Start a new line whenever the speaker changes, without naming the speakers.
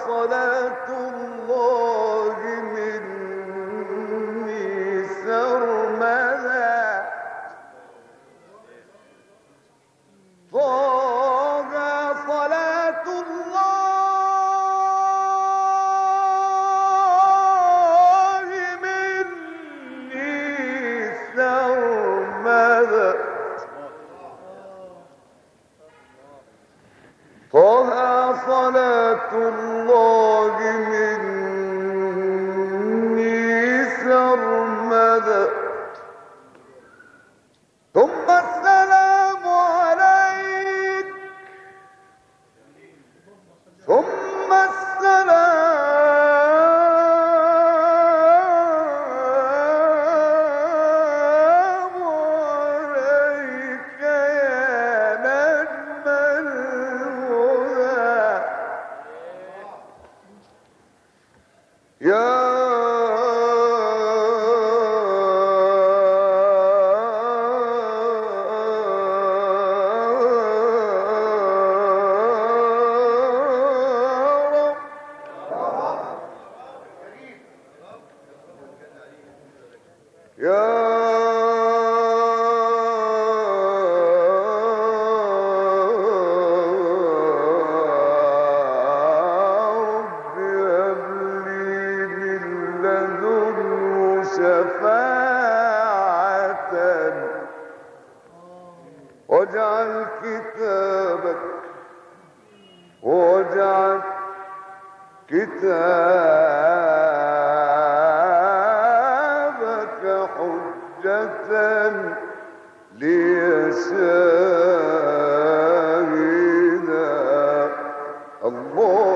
صلاة الله مني سرمدا طه صلاة الله مني سرمدا طه صلاة الله مني سرمدا ثم السلام عليك ثم السلام عليك يا نجم الهدى يا شفاعة واجعل كتابك واجعل كتابك حجة لي شاهدا الله